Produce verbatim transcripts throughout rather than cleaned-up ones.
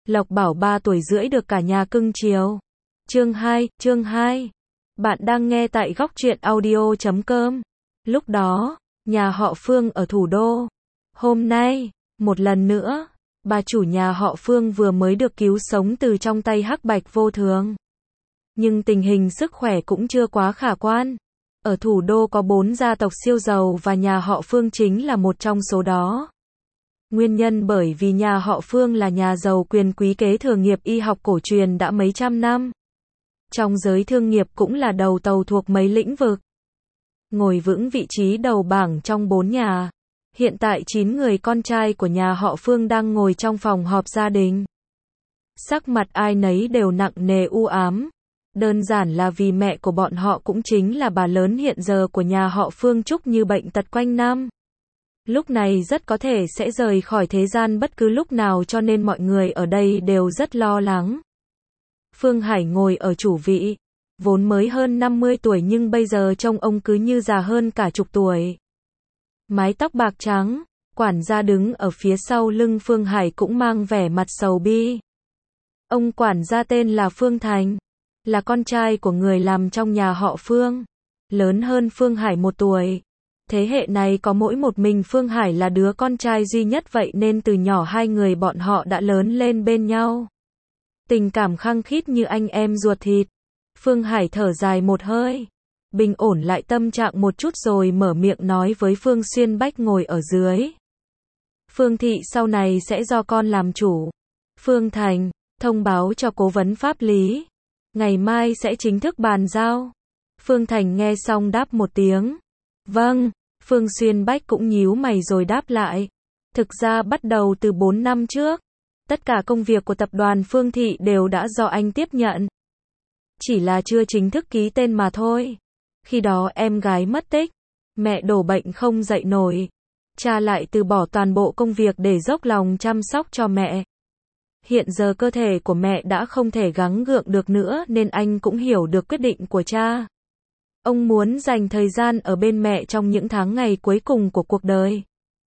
Lộc Bảo ba tuổi rưỡi được cả nhà cưng chiều. Chương hai, chương hai. Bạn đang nghe tại góc truyện audio chấm com. Lúc đó, nhà họ Phương ở thủ đô. Hôm nay, một lần nữa, bà chủ nhà họ Phương vừa mới được cứu sống từ trong tay Hắc Bạch Vô Thường. Nhưng tình hình sức khỏe cũng chưa quá khả quan. Ở thủ đô có bốn gia tộc siêu giàu và nhà họ Phương chính là một trong số đó. Nguyên nhân bởi vì nhà họ Phương là nhà giàu quyền quý kế thừa nghiệp y học cổ truyền đã mấy trăm năm. Trong giới thương nghiệp cũng là đầu tàu thuộc mấy lĩnh vực. Ngồi vững vị trí đầu bảng trong bốn nhà. Hiện tại chín người con trai của nhà họ Phương đang ngồi trong phòng họp gia đình. Sắc mặt ai nấy đều nặng nề u ám. Đơn giản là vì mẹ của bọn họ cũng chính là bà lớn hiện giờ của nhà họ Phương Trúc như bệnh tật quanh năm. Lúc này rất có thể sẽ rời khỏi thế gian bất cứ lúc nào cho nên mọi người ở đây đều rất lo lắng. Phương Hải ngồi ở chủ vị, vốn mới hơn năm mươi tuổi nhưng bây giờ trông ông cứ như già hơn cả chục tuổi. Mái tóc bạc trắng, quản gia đứng ở phía sau lưng Phương Hải cũng mang vẻ mặt sầu bi. Ông quản gia tên là Phương Thành, là con trai của người làm trong nhà họ Phương, lớn hơn Phương Hải một tuổi. Thế hệ này có mỗi một mình Phương Hải là đứa con trai duy nhất vậy nên từ nhỏ hai người bọn họ đã lớn lên bên nhau. Tình cảm khăng khít như anh em ruột thịt. Phương Hải thở dài một hơi, bình ổn lại tâm trạng một chút rồi mở miệng nói với Phương Xuyên Bách ngồi ở dưới. Phương thị sau này sẽ do con làm chủ. Phương Thành, thông báo cho cố vấn pháp lý. Ngày mai sẽ chính thức bàn giao. Phương Thành nghe xong đáp một tiếng. Vâng. Phương Xuyên Bách cũng nhíu mày rồi đáp lại. Thực ra bắt đầu từ bốn năm trước, tất cả công việc của tập đoàn Phương Thị đều đã do anh tiếp nhận. Chỉ là chưa chính thức ký tên mà thôi. Khi đó em gái mất tích, mẹ đổ bệnh không dậy nổi. Cha lại từ bỏ toàn bộ công việc để dốc lòng chăm sóc cho mẹ. Hiện giờ cơ thể của mẹ đã không thể gắng gượng được nữa nên anh cũng hiểu được quyết định của cha. Ông muốn dành thời gian ở bên mẹ trong những tháng ngày cuối cùng của cuộc đời.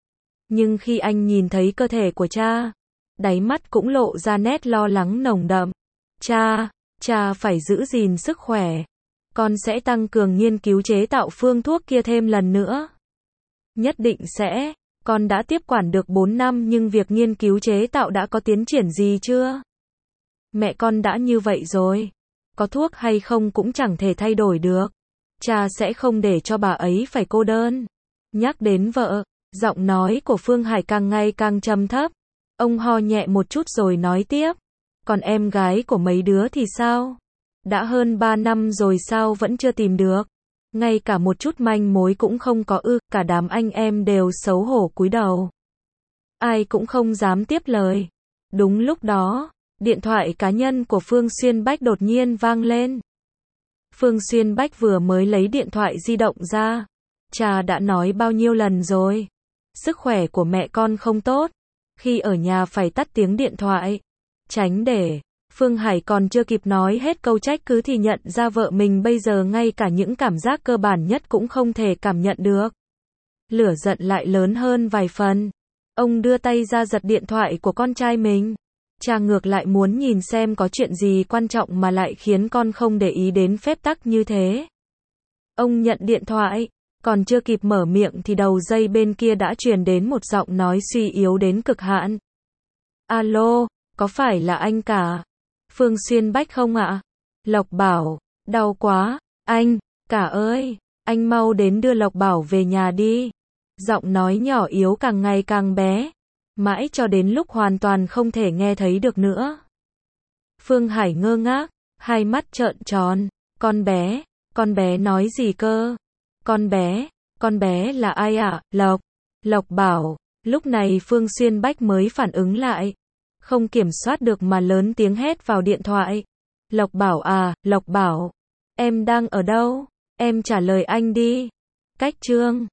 Nhưng khi anh nhìn thấy cơ thể của cha, đáy mắt cũng lộ ra nét lo lắng nồng đậm. Cha, cha phải giữ gìn sức khỏe. Con sẽ tăng cường nghiên cứu chế tạo phương thuốc kia thêm lần nữa. Nhất định sẽ. Con đã tiếp quản được bốn năm nhưng việc nghiên cứu chế tạo đã có tiến triển gì chưa? Mẹ con đã như vậy rồi. Có thuốc hay không cũng chẳng thể thay đổi được. Cha sẽ không để cho bà ấy phải cô đơn. Nhắc đến vợ, giọng nói của Phương Hải càng ngày càng trầm thấp. Ông ho nhẹ một chút rồi nói tiếp. Còn em gái của mấy đứa thì sao? Đã hơn ba năm rồi sao vẫn chưa tìm được? Ngay cả một chút manh mối cũng không có ư, cả đám anh em đều xấu hổ cúi đầu. Ai cũng không dám tiếp lời. Đúng lúc đó, điện thoại cá nhân của Phương Xuyên Bách đột nhiên vang lên. Phương Xuyên Bách vừa mới lấy điện thoại di động ra. Cha đã nói bao nhiêu lần rồi. Sức khỏe của mẹ con không tốt. Khi ở nhà phải tắt tiếng điện thoại. Tránh để. Phương Hải còn chưa kịp nói hết câu trách cứ thì nhận ra vợ mình bây giờ ngay cả những cảm giác cơ bản nhất cũng không thể cảm nhận được. Lửa giận lại lớn hơn vài phần. Ông đưa tay ra giật điện thoại của con trai mình. Cha ngược lại muốn nhìn xem có chuyện gì quan trọng mà lại khiến con không để ý đến phép tắc như thế. Ông nhận điện thoại, còn chưa kịp mở miệng thì đầu dây bên kia đã truyền đến một giọng nói suy yếu đến cực hạn. Alo, có phải là anh cả? Phương Xuyên Bách không ạ? Lộc Bảo, đau quá, anh, cả ơi, anh mau đến đưa Lộc Bảo về nhà đi. Giọng nói nhỏ yếu càng ngày càng bé. Mãi cho đến lúc hoàn toàn không thể nghe thấy được nữa. Phương Hải ngơ ngác, hai mắt trợn tròn. Con bé, con bé nói gì cơ? Con bé, con bé là ai ạ? À? Lộc, Lộc Bảo. Lúc này Phương Xuyên Bách mới phản ứng lại. Không kiểm soát được mà lớn tiếng hét vào điện thoại. Lộc Bảo à, Lộc Bảo. Em đang ở đâu? Em trả lời anh đi. Cách chương.